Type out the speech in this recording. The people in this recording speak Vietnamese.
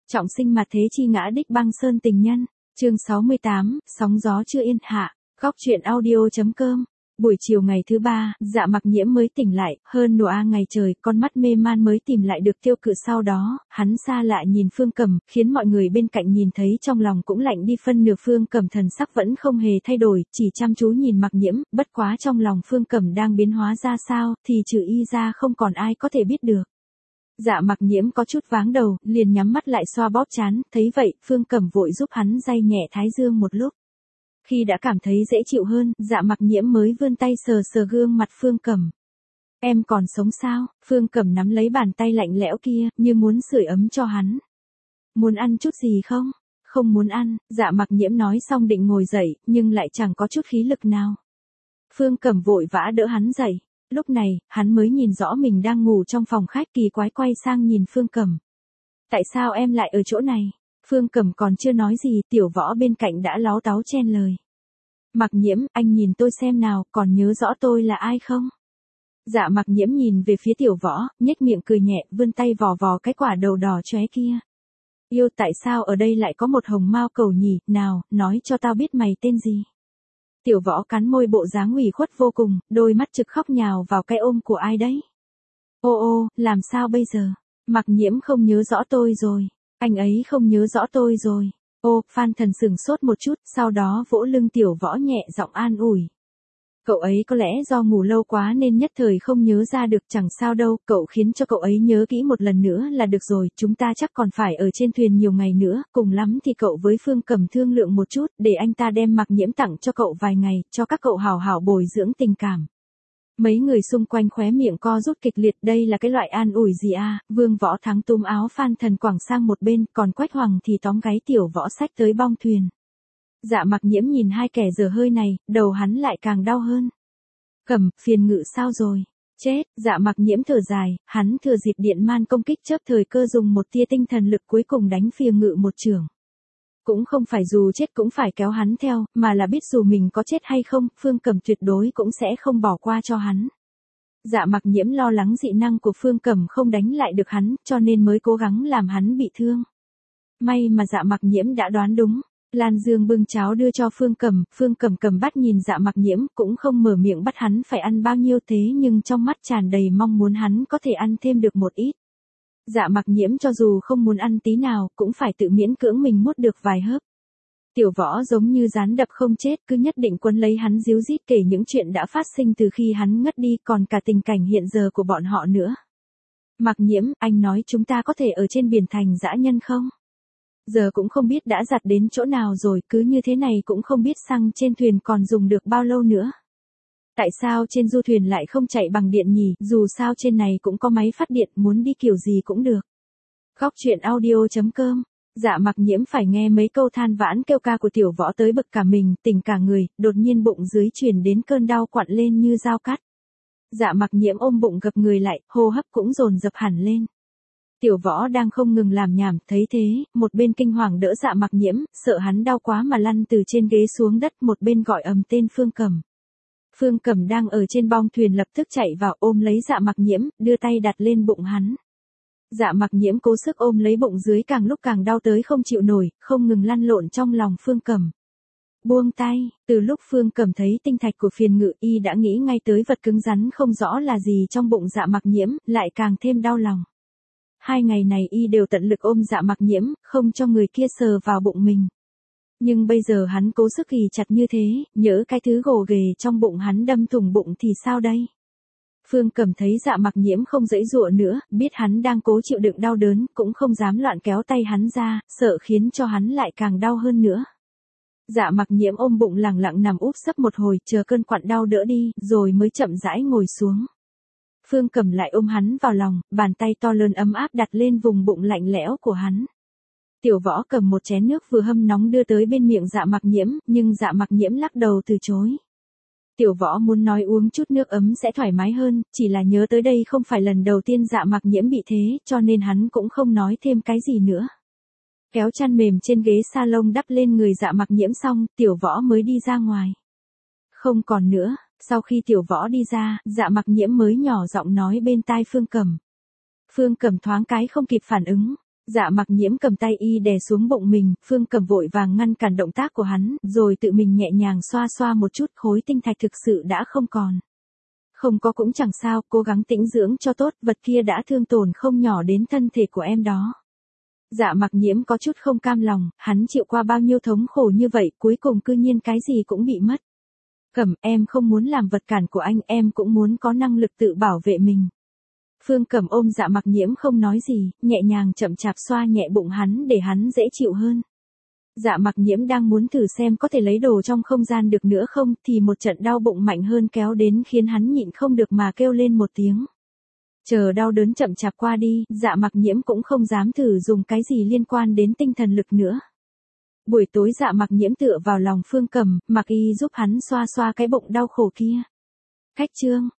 Trọng sinh mặt thế chi ngã đích băng sơn tình nhân, chương 68, sóng gió chưa yên hạ, góc truyện audio.com. Buổi chiều ngày thứ ba, Dạ Mặc Nhiễm mới tỉnh lại, hơn nửa ngày trời, con mắt mê man mới tìm lại được tiêu cự. Sau đó, hắn xa lạ nhìn Phương Cẩm, khiến mọi người bên cạnh nhìn thấy trong lòng cũng lạnh đi phân nửa. Phương Cẩm thần sắc vẫn không hề thay đổi, chỉ chăm chú nhìn Mặc Nhiễm, bất quá trong lòng Phương Cẩm đang biến hóa ra sao, thì trừ y ra không còn ai có thể biết được. Dạ Mặc Nhiễm có chút váng đầu, liền nhắm mắt lại xoa bóp trán, thấy vậy, Phương Cẩm vội giúp hắn day nhẹ thái dương một lúc. Khi đã cảm thấy dễ chịu hơn, Dạ Mặc Nhiễm mới vươn tay sờ sờ gương mặt Phương Cẩm. Em còn sống sao? Phương Cẩm nắm lấy bàn tay lạnh lẽo kia, như muốn sưởi ấm cho hắn. Muốn ăn chút gì không? Không muốn ăn, Dạ Mặc Nhiễm nói xong định ngồi dậy, nhưng lại chẳng có chút khí lực nào. Phương Cẩm vội vã đỡ hắn dậy. Lúc này, hắn mới nhìn rõ mình đang ngủ trong phòng khách, kỳ quái quay sang nhìn Phương Cẩm. Tại sao em lại ở chỗ này? Phương Cẩm còn chưa nói gì, Tiểu Võ bên cạnh đã láu táu chen lời. Mặc Nhiễm, anh nhìn tôi xem nào, còn nhớ rõ tôi là ai không? Dạ Mặc Nhiễm nhìn về phía Tiểu Võ, nhếch miệng cười nhẹ, vươn tay vò vò cái quả đầu đỏ chóe kia. Yêu, tại sao ở đây lại có một hồng mao cầu nhỉ, nào, nói cho tao biết mày tên gì? Tiểu Võ cắn môi, bộ dáng ủy khuất vô cùng, đôi mắt trực khóc nhào vào cái ôm của ai đấy. Ô, làm sao bây giờ? Mặc Nhiễm không nhớ rõ tôi rồi. Anh ấy không nhớ rõ tôi rồi. Ô, Phan Thần sửng sốt một chút, sau đó vỗ lưng Tiểu Võ nhẹ giọng an ủi. Cậu ấy có lẽ do ngủ lâu quá nên nhất thời không nhớ ra được, chẳng sao đâu, cậu khiến cho cậu ấy nhớ kỹ một lần nữa là được rồi, chúng ta chắc còn phải ở trên thuyền nhiều ngày nữa, cùng lắm thì cậu với Phương Cẩm thương lượng một chút, để anh ta đem Mặc Nhiễm tặng cho cậu vài ngày, cho các cậu hào hào bồi dưỡng tình cảm. Mấy người xung quanh khóe miệng co rút kịch liệt, đây là cái loại an ủi gì à? Vương Võ Thắng túm áo Phan Thần quẳng sang một bên, còn Quách Hoàng thì tóm gáy Tiểu Võ xách tới bong thuyền. Dạ Mặc Nhiễm nhìn hai kẻ dở hơi này, đầu hắn lại càng đau hơn. Cẩm, phiền ngự sao rồi? Chết, Dạ Mặc Nhiễm thở dài, hắn thừa dịp điện man công kích chớp thời cơ dùng một tia tinh thần lực cuối cùng đánh phiền ngự một chưởng. Cũng không phải dù chết cũng phải kéo hắn theo, mà là biết dù mình có chết hay không, Phương Cẩm tuyệt đối cũng sẽ không bỏ qua cho hắn. Dạ Mặc Nhiễm lo lắng dị năng của Phương Cẩm không đánh lại được hắn, cho nên mới cố gắng làm hắn bị thương. May mà Dạ Mặc Nhiễm đã đoán đúng. Lan Dương bưng cháo đưa cho Phương Cẩm cầm bắt nhìn Dạ Mặc Nhiễm, cũng không mở miệng bắt hắn phải ăn bao nhiêu, thế nhưng trong mắt tràn đầy mong muốn hắn có thể ăn thêm được một ít. Dạ Mặc Nhiễm cho dù không muốn ăn tí nào, cũng phải tự miễn cưỡng mình mút được vài hớp. Tiểu Võ giống như gián đập không chết, cứ nhất định quấn lấy hắn díu dít kể những chuyện đã phát sinh từ khi hắn ngất đi, còn cả tình cảnh hiện giờ của bọn họ nữa. Mặc Nhiễm, anh nói chúng ta có thể ở trên biển thành dã nhân không? Giờ cũng không biết đã giặt đến chỗ nào rồi, cứ như thế này cũng không biết xăng trên thuyền còn dùng được bao lâu nữa. Tại sao trên du thuyền lại không chạy bằng điện nhỉ, dù sao trên này cũng có máy phát điện, muốn đi kiểu gì cũng được. Góc truyện audio.com. Dạ Mặc Nhiễm phải nghe mấy câu than vãn kêu ca của Tiểu Võ tới bực cả mình, tỉnh cả người, đột nhiên bụng dưới truyền đến cơn đau quặn lên như dao cắt. Dạ Mặc Nhiễm ôm bụng gập người lại, hô hấp cũng dồn dập hẳn lên. Tiểu Võ đang không ngừng làm nhảm, thấy thế, một bên kinh hoàng đỡ Dạ Mặc Nhiễm, sợ hắn đau quá mà lăn từ trên ghế xuống đất, một bên gọi ầm tên Phương Cẩm. Phương Cẩm đang ở trên bong thuyền lập tức chạy vào ôm lấy Dạ Mặc Nhiễm, đưa tay đặt lên bụng hắn. Dạ Mặc Nhiễm cố sức ôm lấy bụng dưới, càng lúc càng đau tới không chịu nổi, không ngừng lăn lộn trong lòng Phương Cẩm. Buông tay, từ lúc Phương Cẩm thấy tinh thạch của phiền ngự, y đã nghĩ ngay tới vật cứng rắn không rõ là gì trong bụng Dạ Mặc Nhiễm, lại càng thêm đau lòng. 2 ngày này y đều tận lực ôm Dạ Mặc Nhiễm, không cho người kia sờ vào bụng mình. Nhưng bây giờ hắn cố sức ghì chặt như thế, nhỡ cái thứ gồ ghề trong bụng hắn đâm thủng bụng thì sao đây? Phương Cẩm thấy Dạ Mặc Nhiễm không giãy giụa nữa, biết hắn đang cố chịu đựng đau đớn, cũng không dám loạn kéo tay hắn ra, sợ khiến cho hắn lại càng đau hơn nữa. Dạ Mặc Nhiễm ôm bụng lẳng lặng nằm úp sấp một hồi, chờ cơn quặn đau đỡ đi, rồi mới chậm rãi ngồi xuống. Phương Cẩm lại ôm hắn vào lòng, bàn tay to lớn ấm áp đặt lên vùng bụng lạnh lẽo của hắn. Tiểu Võ cầm một chén nước vừa hâm nóng đưa tới bên miệng Dạ Mặc Nhiễm, nhưng Dạ Mặc Nhiễm lắc đầu từ chối. Tiểu Võ muốn nói uống chút nước ấm sẽ thoải mái hơn, chỉ là nhớ tới đây không phải lần đầu tiên Dạ Mặc Nhiễm bị thế, cho nên hắn cũng không nói thêm cái gì nữa. Kéo chăn mềm trên ghế salon đắp lên người Dạ Mặc Nhiễm xong, Tiểu Võ mới đi ra ngoài. Không còn nữa, sau khi Tiểu Võ đi ra, Dạ Mặc Nhiễm mới nhỏ giọng nói bên tai Phương Cẩm. Phương Cẩm thoáng cái không kịp phản ứng. Dạ Mặc Nhiễm cầm tay y đè xuống bụng mình, Phương Cẩm vội vàng ngăn cản động tác của hắn, rồi tự mình nhẹ nhàng xoa xoa một chút, khối tinh thạch thực sự đã không còn. Không có cũng chẳng sao, cố gắng tĩnh dưỡng cho tốt, vật kia đã thương tổn không nhỏ đến thân thể của em đó. Dạ Mặc Nhiễm có chút không cam lòng, hắn chịu qua bao nhiêu thống khổ như vậy, cuối cùng cư nhiên cái gì cũng bị mất. Cẩm, em không muốn làm vật cản của anh, em cũng muốn có năng lực tự bảo vệ mình. Phương Cẩm ôm Dạ Mặc Nhiễm không nói gì, nhẹ nhàng chậm chạp xoa nhẹ bụng hắn để hắn dễ chịu hơn. Dạ Mặc Nhiễm đang muốn thử xem có thể lấy đồ trong không gian được nữa không, thì một trận đau bụng mạnh hơn kéo đến khiến hắn nhịn không được mà kêu lên một tiếng. Chờ đau đớn chậm chạp qua đi, Dạ Mặc Nhiễm cũng không dám thử dùng cái gì liên quan đến tinh thần lực nữa. Buổi tối Dạ Mặc Nhiễm tựa vào lòng Phương Cẩm, mặc y giúp hắn xoa xoa cái bụng đau khổ kia. Khách chương